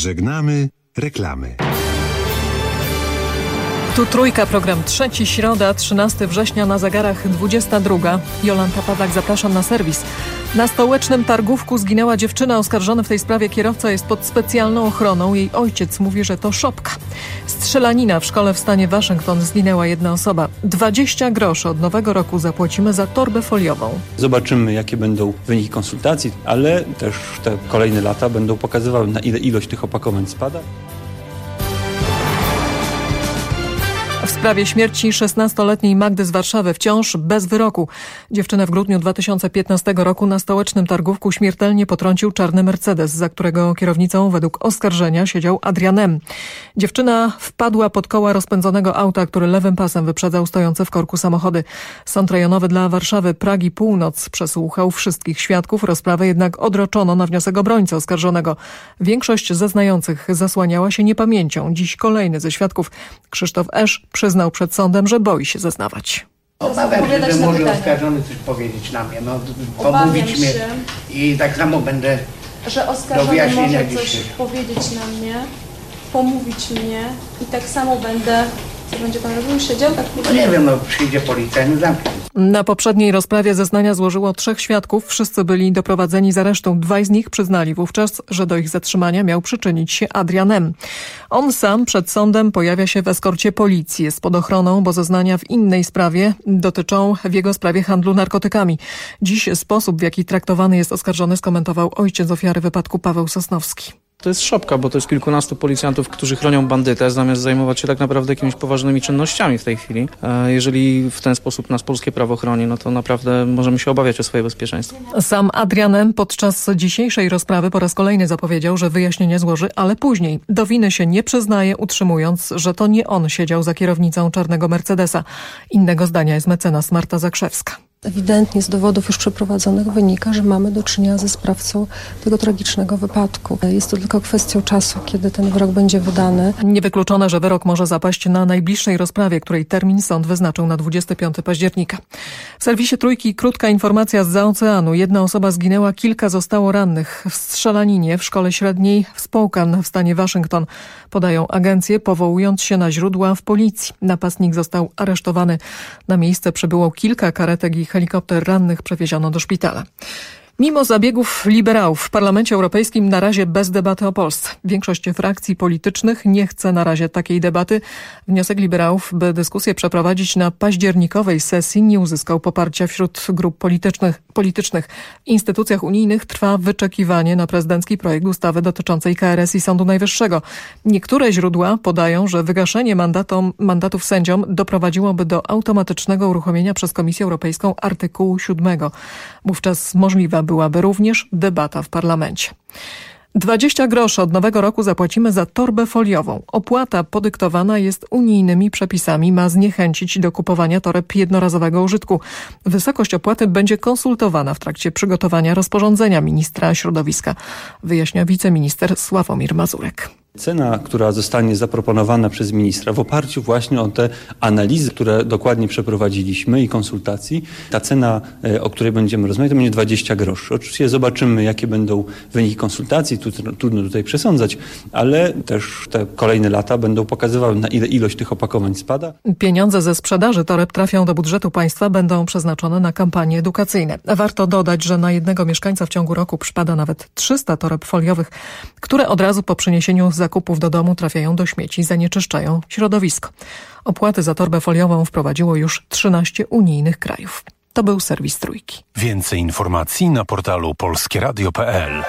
Żegnamy reklamy. Tu Trójka, program trzeci, środa, 13 września, na zegarach 22. Jolanta Pawlak, zapraszam na serwis. Na stołecznym Targówku zginęła dziewczyna. Oskarżony w tej sprawie kierowca jest pod specjalną ochroną. Jej ojciec mówi, że to szopka. Strzelanina w szkole w stanie Waszyngton, zginęła jedna osoba. 20 groszy od nowego roku zapłacimy za torbę foliową. Zobaczymy, jakie będą wyniki konsultacji, ale też te kolejne lata będą pokazywały, na ile ilość tych opakowań spada. W sprawie śmierci 16-letniej Magdy z Warszawy wciąż bez wyroku. Dziewczynę w grudniu 2015 roku na stołecznym Targówku śmiertelnie potrącił czarny Mercedes, za którego kierownicą według oskarżenia siedział Adrian M. Dziewczyna wpadła pod koła rozpędzonego auta, który lewym pasem wyprzedzał stojące w korku samochody. Sąd rejonowy dla Warszawy Pragi Północ przesłuchał wszystkich świadków. Rozprawę jednak odroczono na wniosek obrońcy oskarżonego. Większość zeznających zasłaniała się niepamięcią. Dziś kolejny ze świadków, Krzysztof Esz, przyznał przed sądem, że boi się zeznawać. Obawiam się, że może oskarżony coś powiedzieć na mnie, pomówić mnie i tak samo będę że oskarżony może coś powiedzieć na mnie, pomówić mnie i tak samo będę, co będzie pan robił, siedział? Tak nie wiem, przyjdzie policjant, zamknie. Na poprzedniej rozprawie zeznania złożyło 3 świadków. Wszyscy byli doprowadzeni z aresztą. 2 z nich przyznali wówczas, że do ich zatrzymania miał przyczynić się Adrian M. On sam przed sądem pojawia się w eskorcie policji. Jest pod ochroną, bo zeznania w innej sprawie dotyczą w jego sprawie handlu narkotykami. Dziś sposób, w jaki traktowany jest oskarżony, skomentował ojciec ofiary wypadku Paweł Sosnowski. To jest szopka, bo to jest kilkunastu policjantów, którzy chronią bandytę, zamiast zajmować się tak naprawdę jakimiś poważnymi czynnościami w tej chwili. Jeżeli w ten sposób nas polskie prawo chroni, no to naprawdę możemy się obawiać o swoje bezpieczeństwo. Sam Adrian M. podczas dzisiejszej rozprawy po raz kolejny zapowiedział, że wyjaśnienie złoży, ale później. Do winy się nie przyznaje, utrzymując, że to nie on siedział za kierownicą czarnego Mercedesa. Innego zdania jest mecenas Marta Zakrzewska. Ewidentnie z dowodów już przeprowadzonych wynika, że mamy do czynienia ze sprawcą tego tragicznego wypadku. Jest to tylko kwestią czasu, kiedy ten wyrok będzie wydany. Niewykluczone, że wyrok może zapaść na najbliższej rozprawie, której termin sąd wyznaczył na 25 października. W serwisie Trójki krótka informacja zza oceanu. Jedna osoba zginęła, kilka zostało rannych w strzelaninie w szkole średniej w Spokane w stanie Waszyngton. Podają agencje, powołując się na źródła w policji. Napastnik został aresztowany. Na miejsce przybyło kilka karetek i helikopter, rannych przewieziono do szpitala. Mimo zabiegów liberałów w Parlamencie Europejskim na razie bez debaty o Polsce. Większość frakcji politycznych nie chce na razie takiej debaty. Wniosek liberałów, by dyskusję przeprowadzić na październikowej sesji, nie uzyskał poparcia wśród grup politycznych. W instytucjach unijnych trwa wyczekiwanie na prezydencki projekt ustawy dotyczącej KRS i Sądu Najwyższego. Niektóre źródła podają, że wygaszenie mandatów sędziom doprowadziłoby do automatycznego uruchomienia przez Komisję Europejską artykułu 7. Wówczas możliwa byłaby również debata w parlamencie. 20 groszy od nowego roku zapłacimy za torbę foliową. Opłata podyktowana jest unijnymi przepisami, ma zniechęcić do kupowania toreb jednorazowego użytku. Wysokość opłaty będzie konsultowana w trakcie przygotowania rozporządzenia ministra środowiska, wyjaśnia wiceminister Sławomir Mazurek. Cena, która zostanie zaproponowana przez ministra w oparciu właśnie o te analizy, które dokładnie przeprowadziliśmy i konsultacji, ta cena, o której będziemy rozmawiać, to będzie 20 groszy. Oczywiście zobaczymy, jakie będą wyniki konsultacji, trudno tutaj przesądzać, ale też te kolejne lata będą pokazywały, na ile ilość tych opakowań spada. Pieniądze ze sprzedaży toreb trafią do budżetu państwa, będą przeznaczone na kampanie edukacyjne. Warto dodać, że na jednego mieszkańca w ciągu roku przypada nawet 300 toreb foliowych, które od razu po przyniesieniu zakupów do domu trafiają do śmieci i zanieczyszczają środowisko. Opłaty za torbę foliową wprowadziło już 13 unijnych krajów. To był serwis Trójki. Więcej informacji na portalu polskieradio.pl.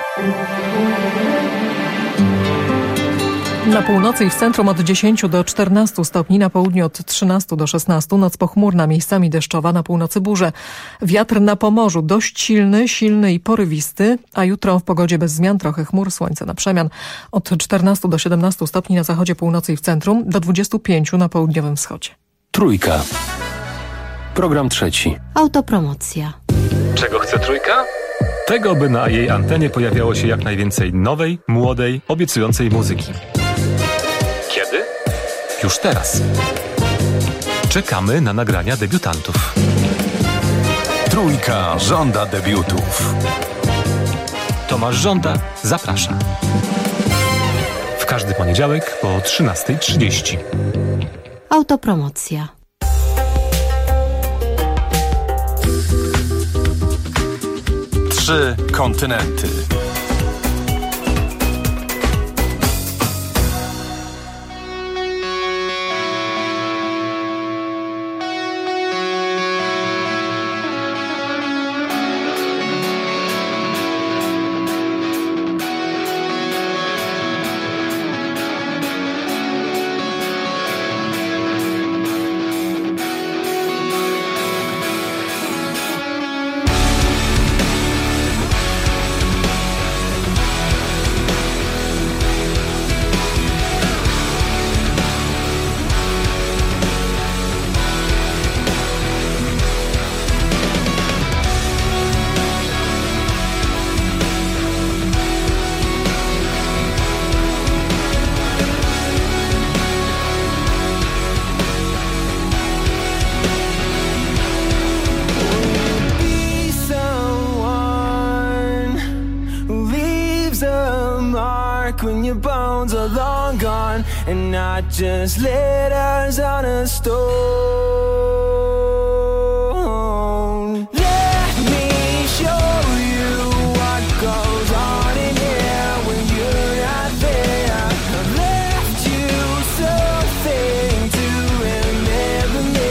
Na północy i w centrum od 10 do 14 stopni, na południu od 13 do 16, noc pochmurna, miejscami deszczowa, na północy burze. Wiatr na Pomorzu dość silny i porywisty, a jutro w pogodzie bez zmian, trochę chmur, słońce na przemian. Od 14 do 17 stopni na zachodzie, północy i w centrum, do 25 na południowym wschodzie. Trójka. Program trzeci. Autopromocja. Czego chce Trójka? Tego, by na jej antenie pojawiało się jak najwięcej nowej, młodej, obiecującej muzyki. Kiedy? Już teraz. Czekamy na nagrania debiutantów. Trójka żąda debiutów. Tomasz Żąda zaprasza. każdy poniedziałek po 13:30. Autopromocja. Trzy kontynenty. When your bones are long gone and not just letters on a stone. Let me show you what goes on in here when you're not there. I've left you something to remember me.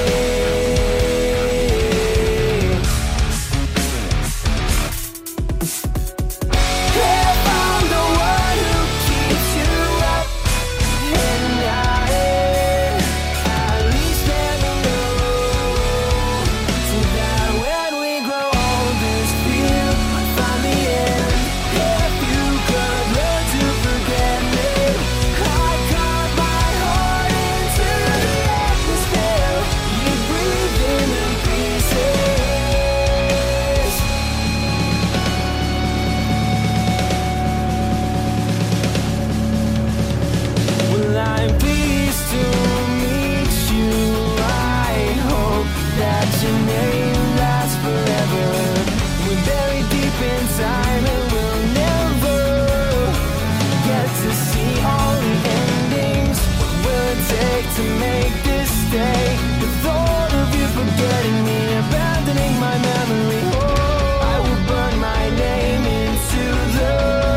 To make this stay, the thought of you forgetting me, abandoning my memory. Oh, I will burn my name into the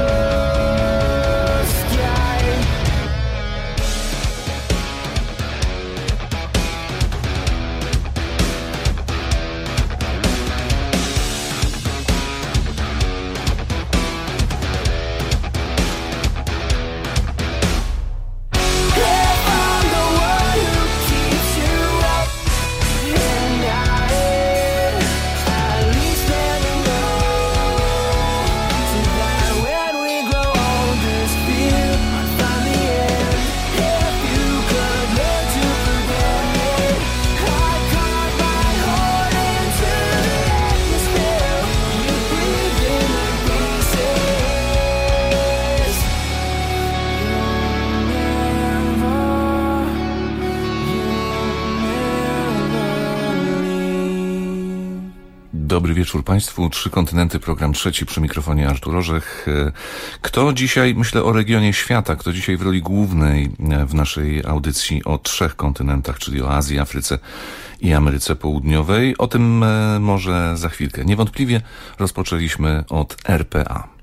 sky. Dobry wieczór Państwu. Trzy kontynenty, program trzeci, przy mikrofonie Artur Orzech. Kto dzisiaj, myślę o regionie świata, kto dzisiaj w roli głównej w naszej audycji o trzech kontynentach, czyli o Azji, Afryce i Ameryce Południowej. O tym może za chwilkę. Niewątpliwie rozpoczęliśmy od RPA.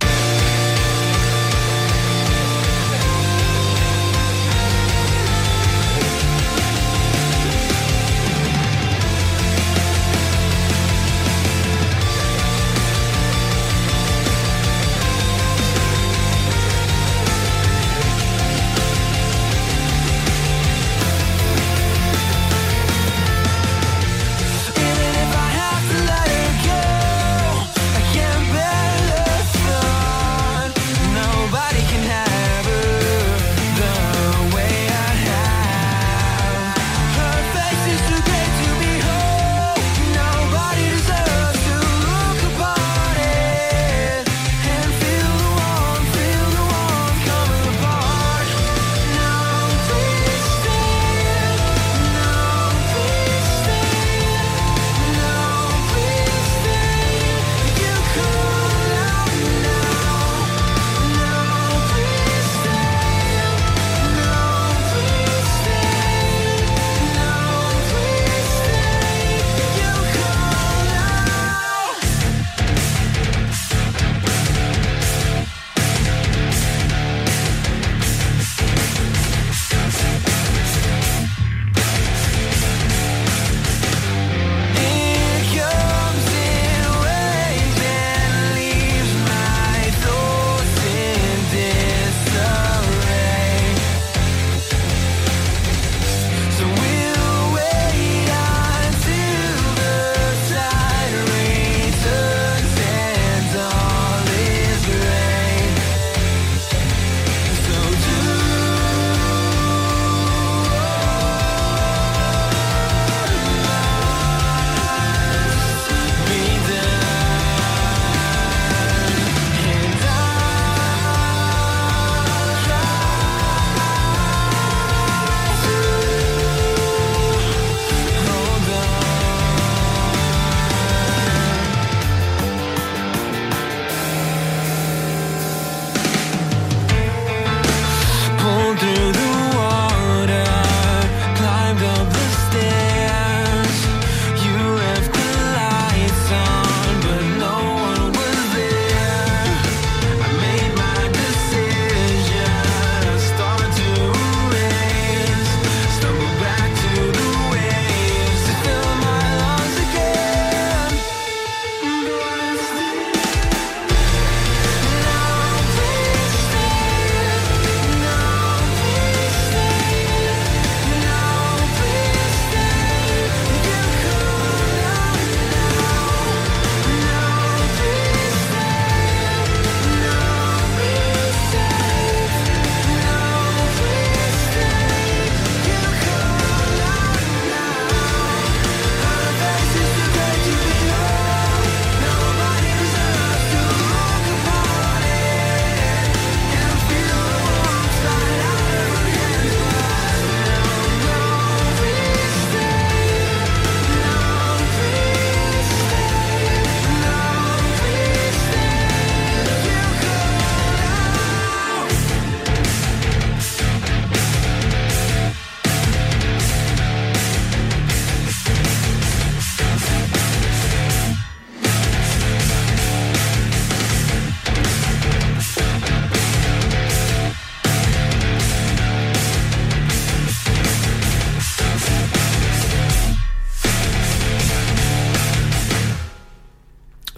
Even if I have to let it go, I can't bear the thought.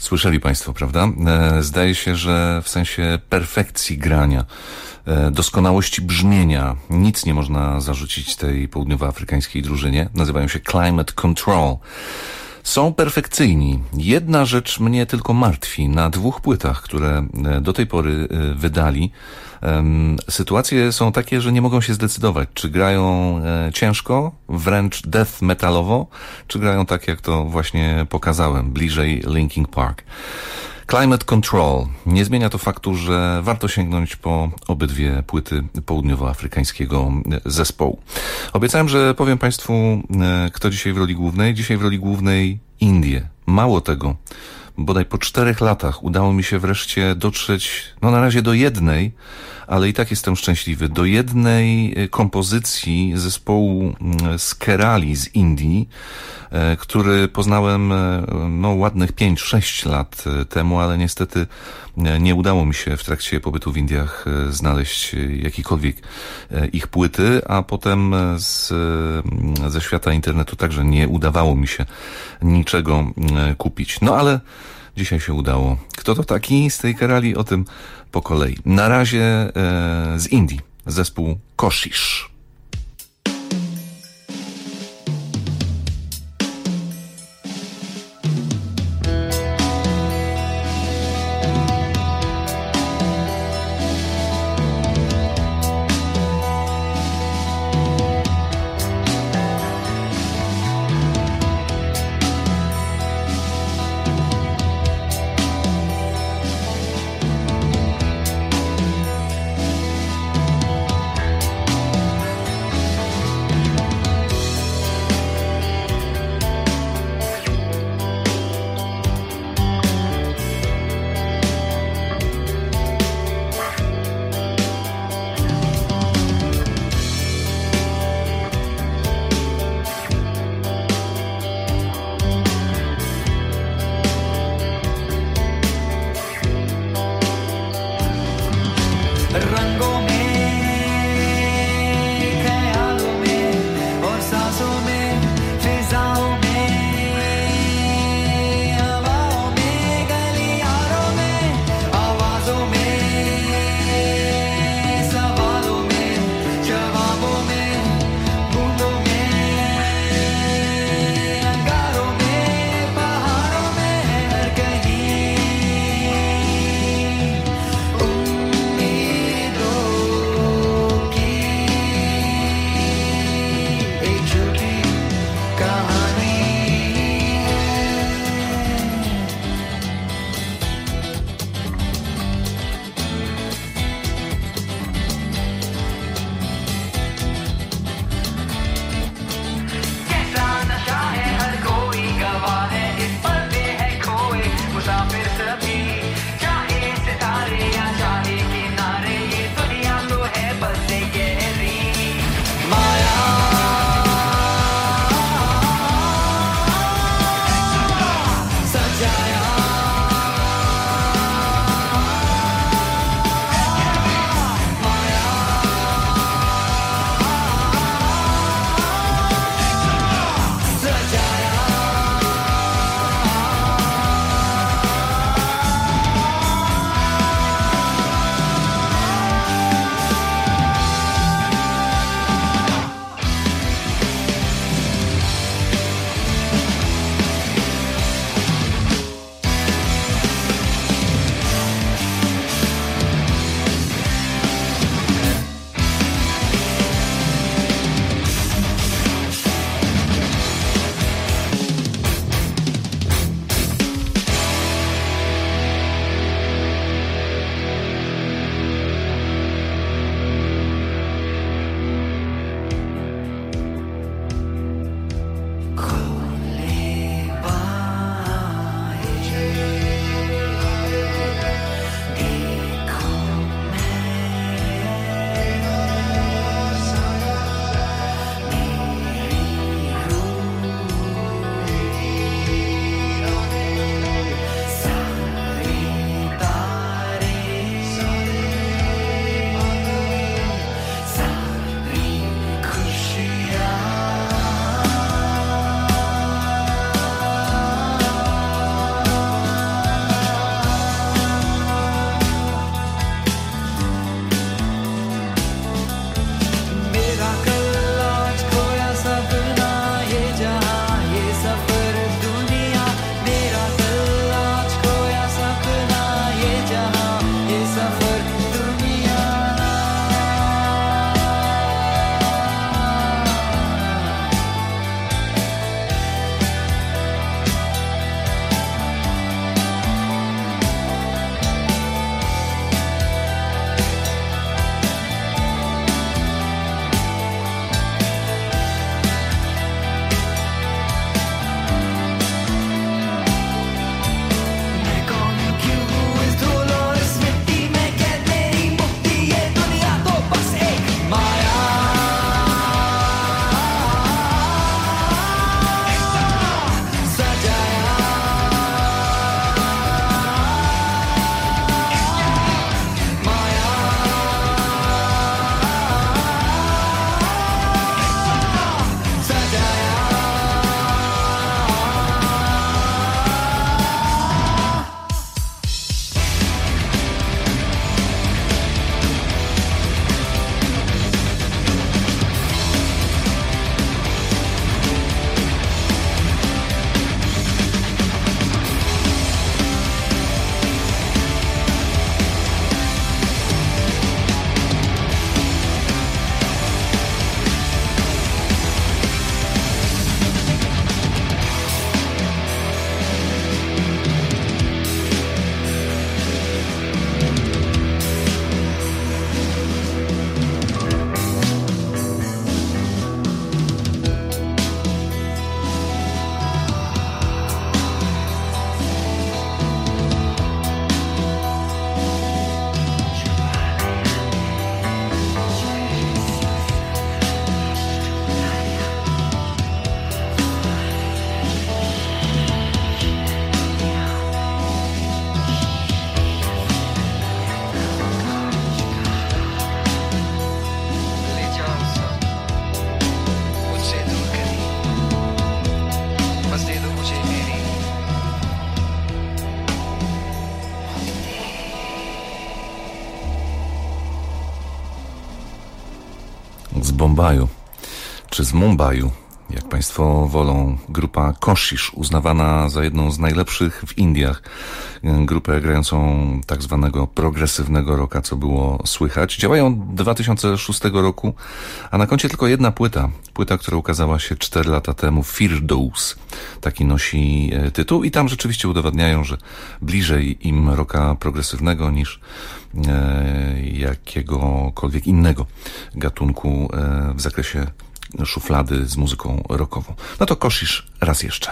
Słyszeli Państwo, prawda? Zdaje się, że w sensie perfekcji grania, doskonałości brzmienia, nic nie można zarzucić tej południowoafrykańskiej drużynie. Nazywają się Climate Control. Są perfekcyjni. Jedna rzecz mnie tylko martwi. Na 2 płytach, które do tej pory wydali, sytuacje są takie, że nie mogą się zdecydować, czy grają ciężko, wręcz death metalowo, czy grają tak, jak to właśnie pokazałem, bliżej Linkin Park. Climate Control. Nie zmienia to faktu, że warto sięgnąć po obydwie płyty południowoafrykańskiego zespołu. Obiecałem, że powiem Państwu, kto dzisiaj w roli głównej. Dzisiaj w roli głównej Indie. Mało tego, bodaj po 4 latach udało mi się wreszcie dotrzeć, na razie do jednej, ale i tak jestem szczęśliwy, do jednej kompozycji zespołu z Kerali z Indii, który poznałem ładnych 5-6 lat temu, ale niestety nie udało mi się w trakcie pobytu w Indiach znaleźć jakiejkolwiek ich płyty, a potem ze świata internetu także nie udawało mi się niczego kupić. No ale dzisiaj się udało. Kto to taki z tej Kerali? O tym po kolei. Na razie z Indii zespół Koshish. z Bombaju, czy z Mumbaiu, jak Państwo wolą, grupa Koshish, uznawana za jedną z najlepszych w Indiach. Grupę grającą tak zwanego progresywnego rocka, co było słychać. Działają od 2006 roku, a na koncie tylko jedna płyta. Płyta, która ukazała się 4 lata temu, Firdaus. Taki nosi tytuł i tam rzeczywiście udowadniają, że bliżej im rocka progresywnego niż jakiegokolwiek innego gatunku w zakresie szuflady z muzyką rockową. No to Koshish raz jeszcze.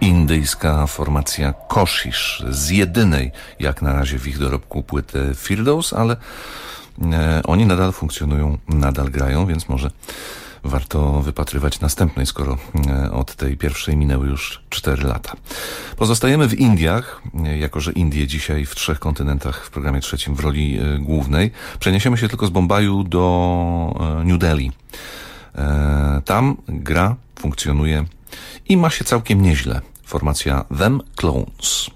indyjska formacja Koshish z jedynej jak na razie w ich dorobku płyty Firdaus, ale oni nadal funkcjonują, nadal grają, więc może warto wypatrywać następnej, skoro od tej pierwszej minęły już 4 lata. Pozostajemy w Indiach, jako że Indie dzisiaj w 3 kontynentach w programie trzecim w roli głównej. Przeniesiemy się tylko z Bombaju do New Delhi. Tam gra, funkcjonuje i ma się całkiem nieźle. Formacja Them Clones.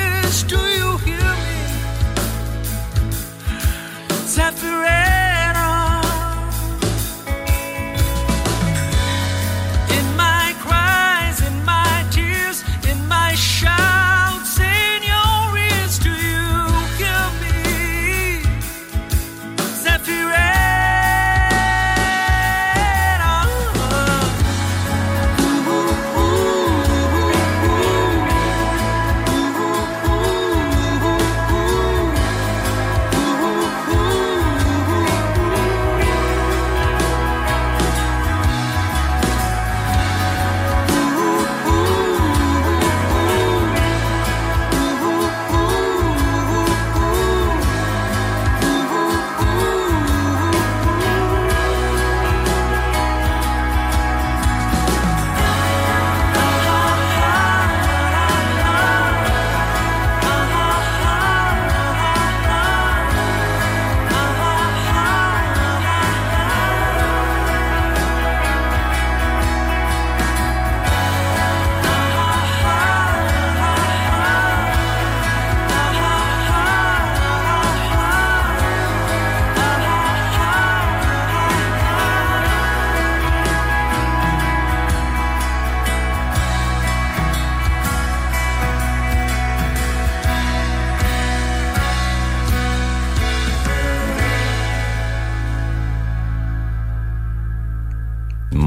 Separate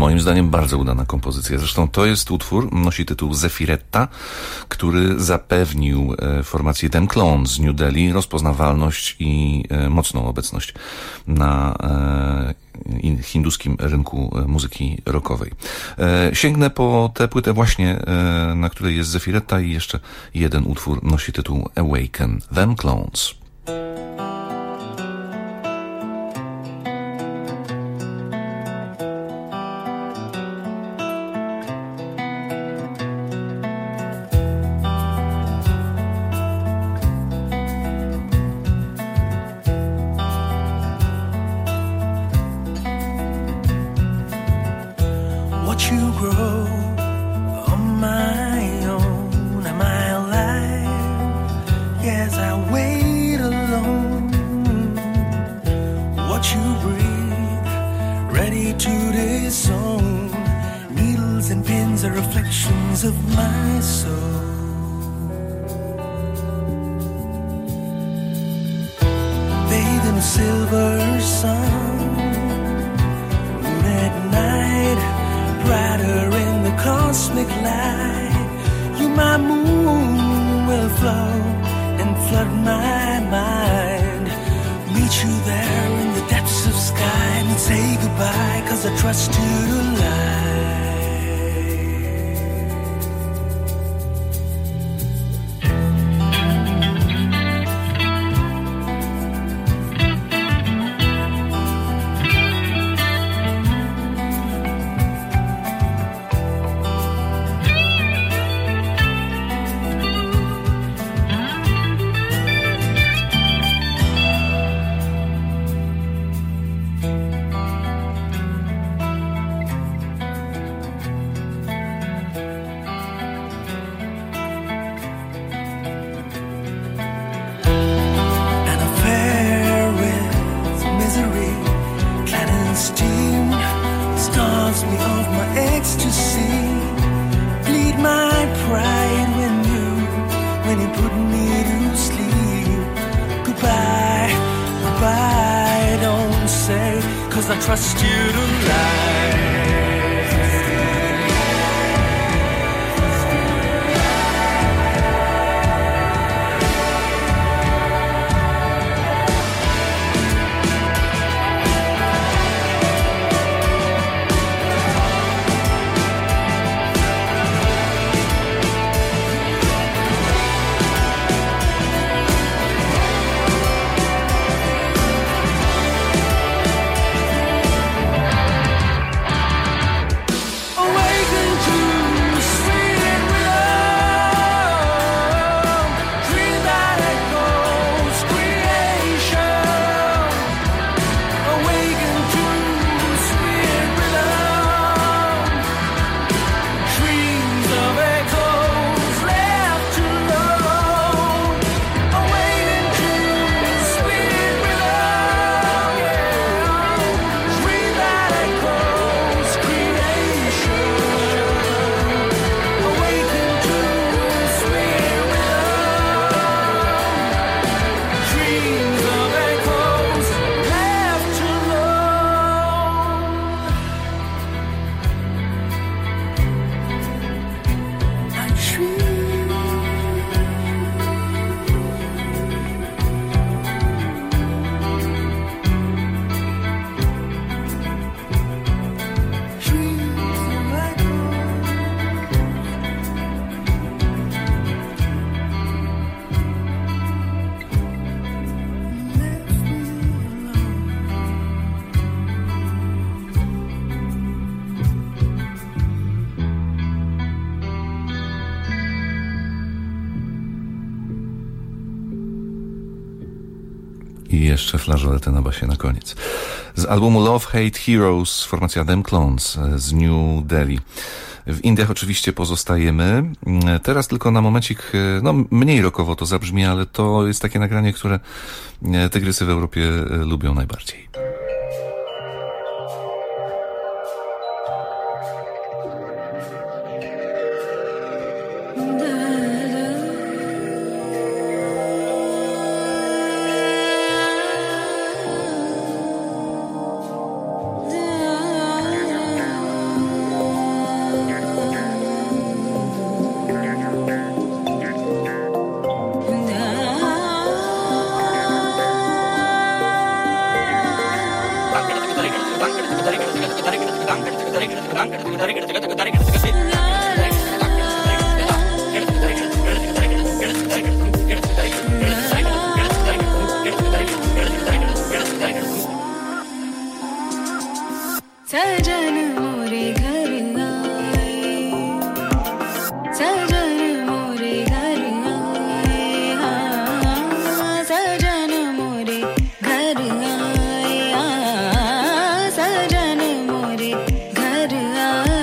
Moim zdaniem bardzo udana kompozycja. Zresztą to jest utwór, nosi tytuł Zefiretta, który zapewnił formacji Them Clones z New Delhi rozpoznawalność i mocną obecność na hinduskim rynku muzyki rockowej. Sięgnę po tę płytę właśnie, na której jest Zefiretta, i jeszcze jeden utwór nosi tytuł Awaken, Them Clones. I jeszcze flażoletę na basie na koniec. Z albumu Love Hate Heroes formacja Them Clones z New Delhi. W Indiach oczywiście pozostajemy. Teraz tylko na momencik, no mniej rockowo to zabrzmi, ale to jest takie nagranie, które tygrysy w Europie lubią najbardziej. सजन मोरे घर आए, सजन मोरे घर आए, हाँ, सजन मोरे घर आए, हाँ, सजन मोरे घर आए।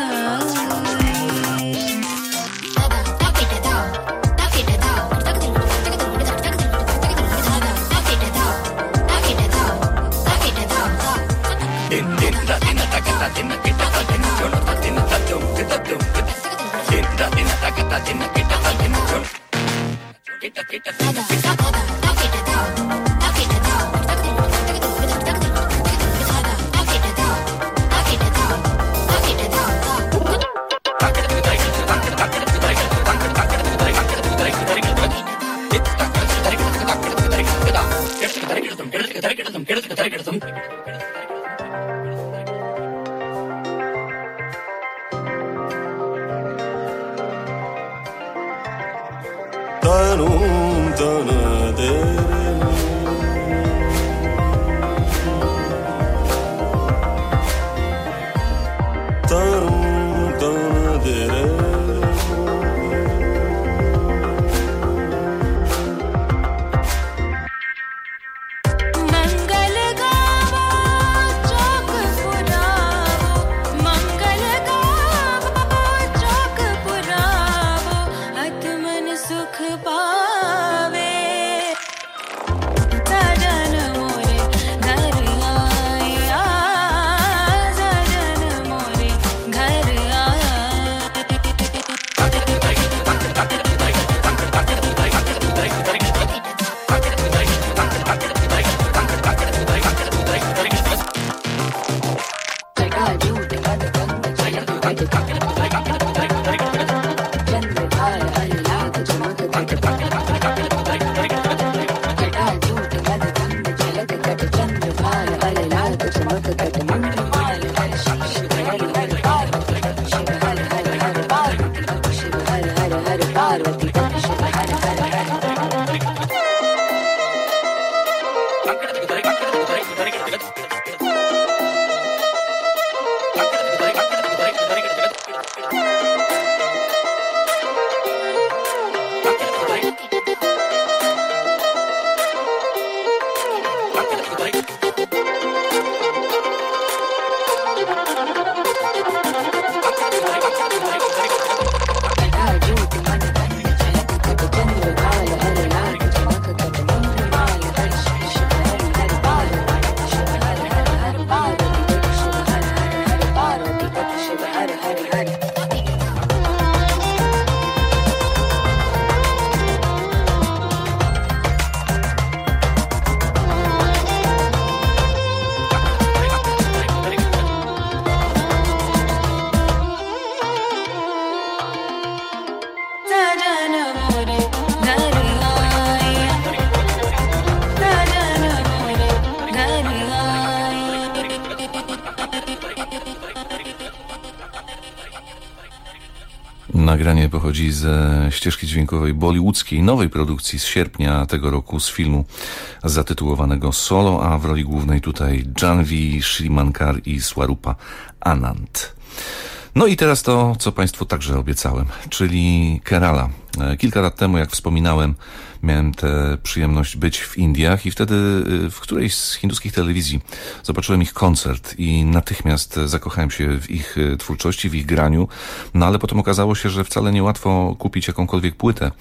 Nagranie pochodzi ze ścieżki dźwiękowej bollywoodzkiej, nowej produkcji z sierpnia tego roku, z filmu zatytułowanego Solo, a w roli głównej tutaj Janvi Srimankar i Swarupa Anand. No i teraz to, co Państwu także obiecałem, czyli Kerala. Kilka lat temu, jak wspominałem, miałem tę przyjemność być w Indiach i wtedy w którejś z hinduskich telewizji zobaczyłem ich koncert i natychmiast zakochałem się w ich twórczości, w ich graniu, no ale potem okazało się, że wcale niełatwo kupić jakąkolwiek płytę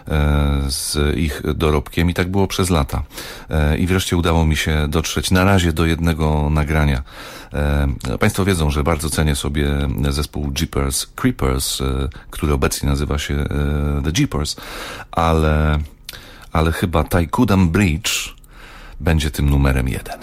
z ich dorobkiem i tak było przez lata. I wreszcie udało mi się dotrzeć na razie do jednego nagrania. Państwo wiedzą, że bardzo cenię sobie zespół Jeepers Creepers, który obecnie nazywa się The Jeepers, ale chyba Thaikudam Bridge będzie tym numerem 1.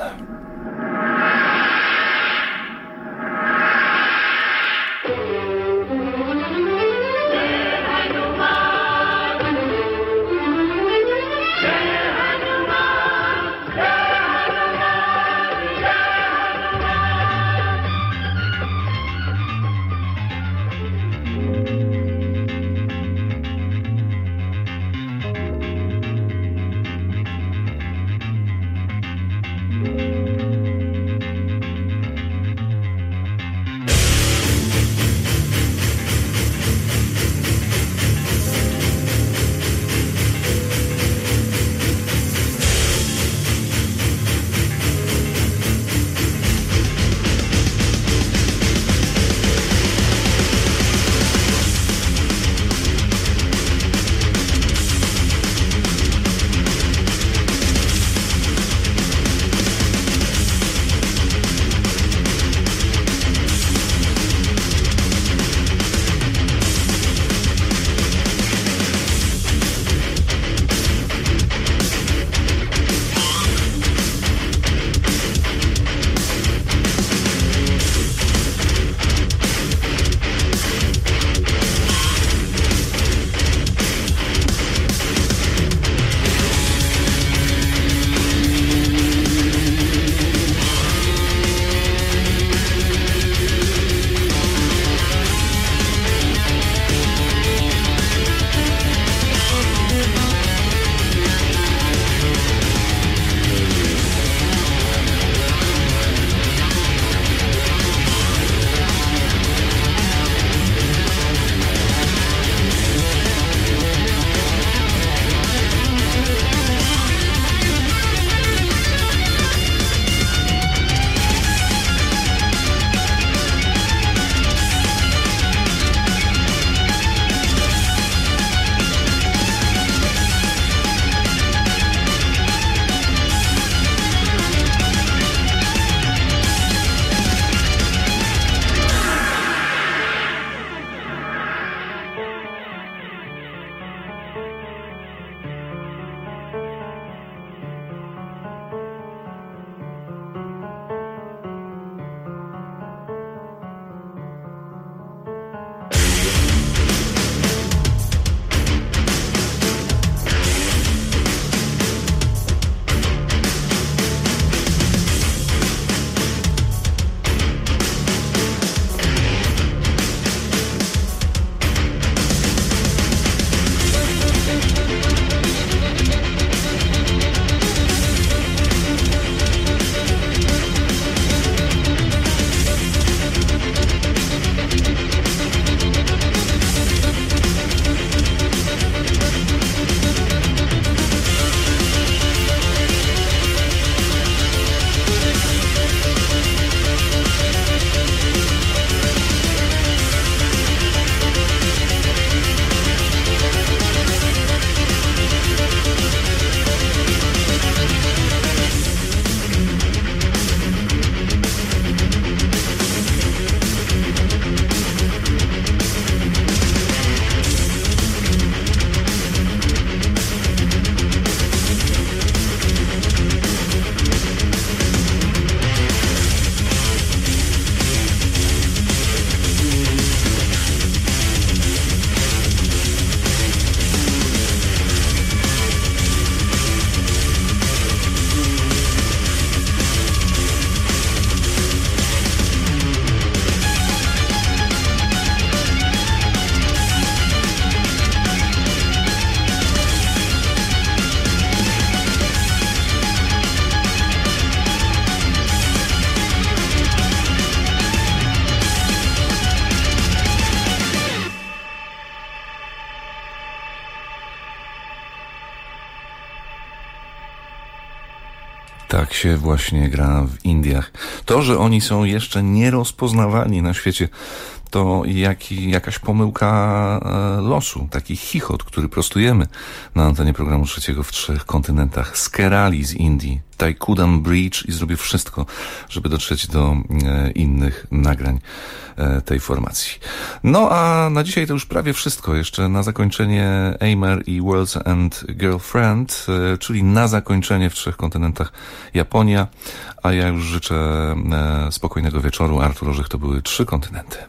Tak się właśnie gra w Indiach. To, że oni są jeszcze nierozpoznawani na świecie, to jakaś pomyłka losu, taki chichot, który prostujemy na antenie programu trzeciego w 3 kontynentach. Z Kerali z Indii, Thaikudam Bridge i zrobię wszystko, żeby dotrzeć do innych nagrań tej formacji. No a na dzisiaj to już prawie wszystko. Jeszcze na zakończenie Aimer i World's End Girlfriend, czyli na zakończenie w 3 kontynentach Japonia, a ja już życzę spokojnego wieczoru. Artur Orzech, to były 3 kontynenty.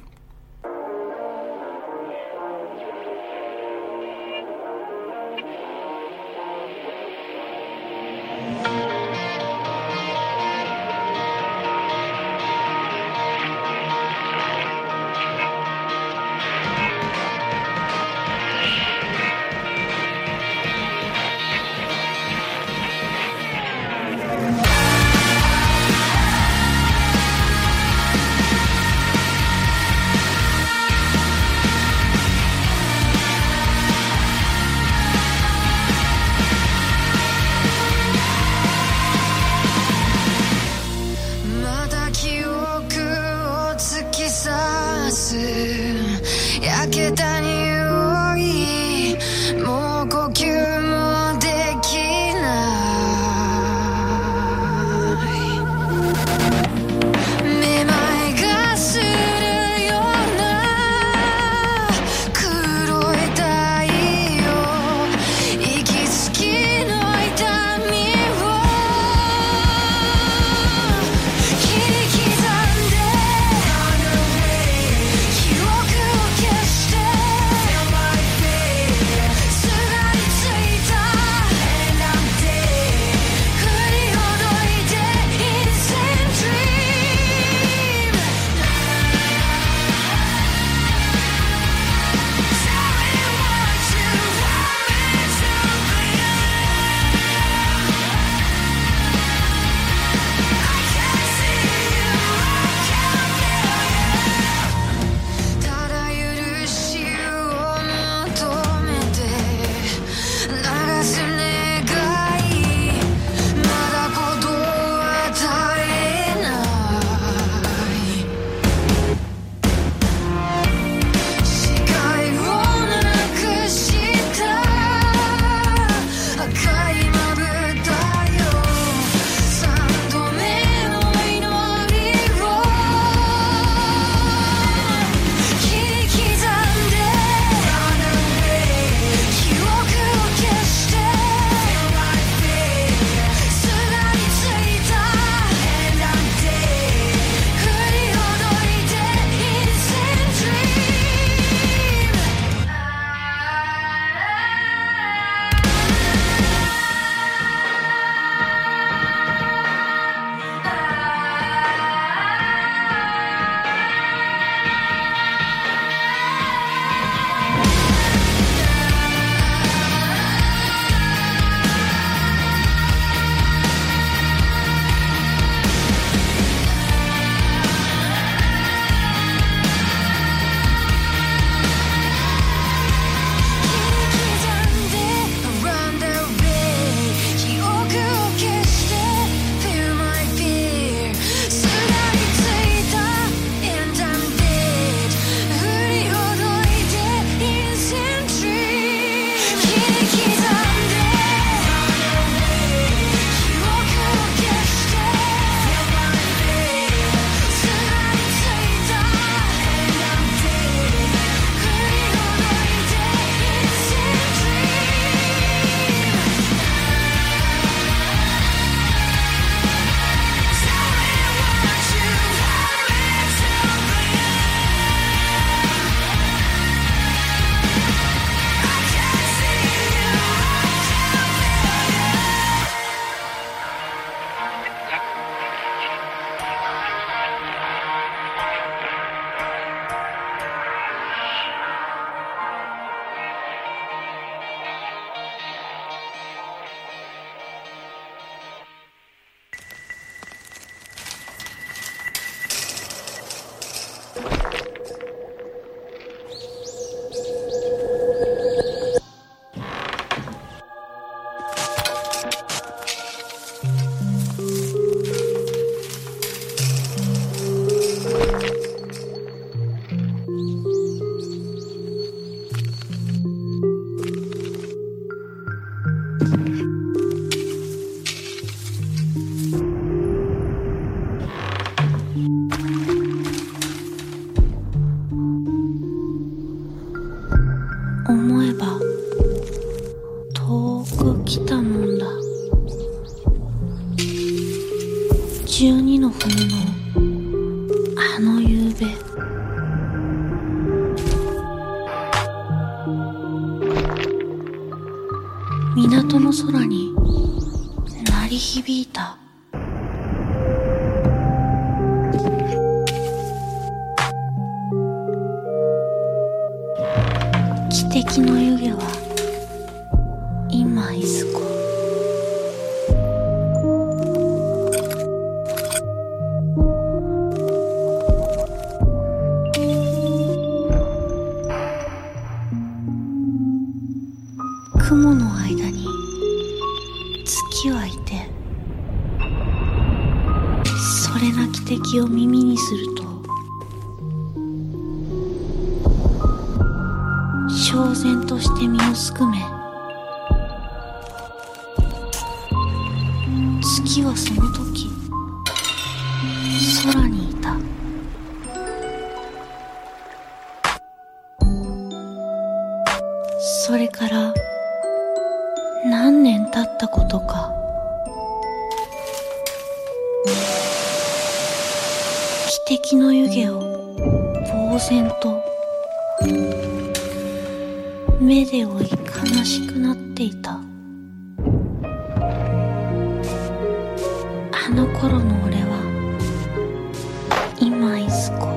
思えば遠く来たもんだ。12の冬のあの夕べ、港の空に鳴り響いた。汽笛の湯気は今いずこ。雲の間に月はいて、それなき敵を耳にすると悄然として身をすくめ、月はその時空にいた。それから何年経ったことか、汽笛の湯気を呆然と目で追い悲しくなっていた。あの頃の俺は今いずこ。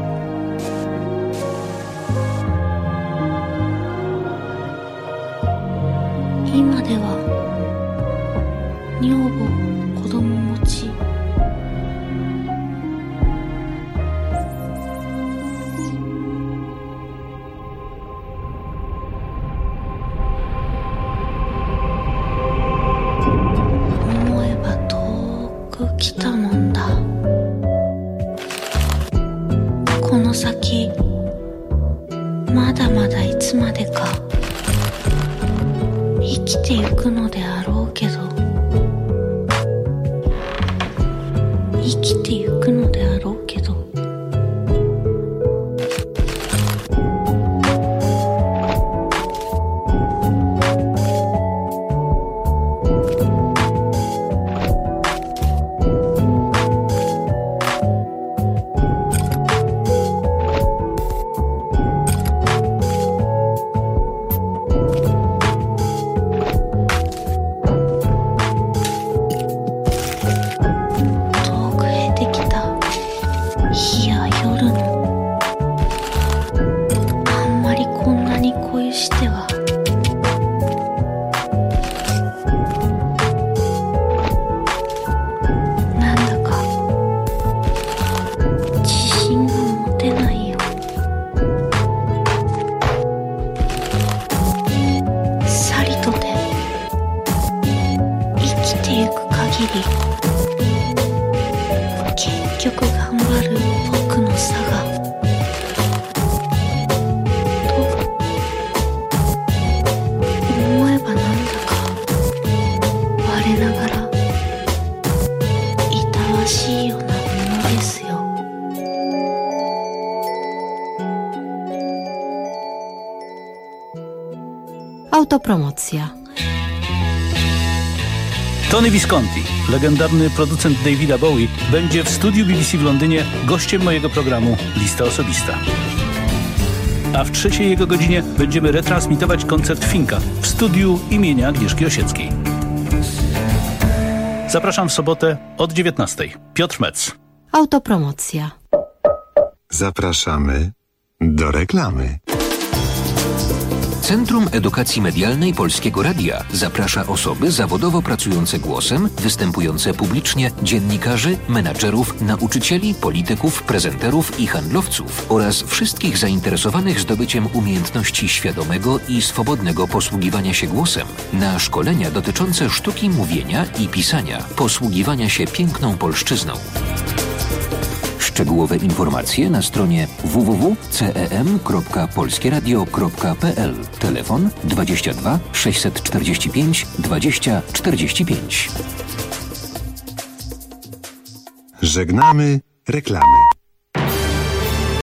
今では女房子供持ち、思えば遠く来たもんだ。この先まだまだいつまでか生きてゆくのであろうけど、生きてゆくのであろうけど、結局頑張る僕の差がと思えばなんだか我ながらいたわしいようなものですよ。 Autopromocja. Tony Visconti, legendarny producent Davida Bowie, będzie w studiu BBC w Londynie gościem mojego programu Lista Osobista. A w trzeciej jego godzinie będziemy retransmitować koncert Finka w studiu imienia Agnieszki Osieckiej. Zapraszam w sobotę od 19:00. Piotr Metz. Autopromocja. Zapraszamy do reklamy. Centrum Edukacji Medialnej Polskiego Radia zaprasza osoby zawodowo pracujące głosem, występujące publicznie, dziennikarzy, menadżerów, nauczycieli, polityków, prezenterów i handlowców oraz wszystkich zainteresowanych zdobyciem umiejętności świadomego i swobodnego posługiwania się głosem na szkolenia dotyczące sztuki mówienia i pisania, posługiwania się piękną polszczyzną. Szczegółowe informacje na stronie www.cem.polskieradio.pl. Telefon 22 645 20 45. Żegnamy Reklamy.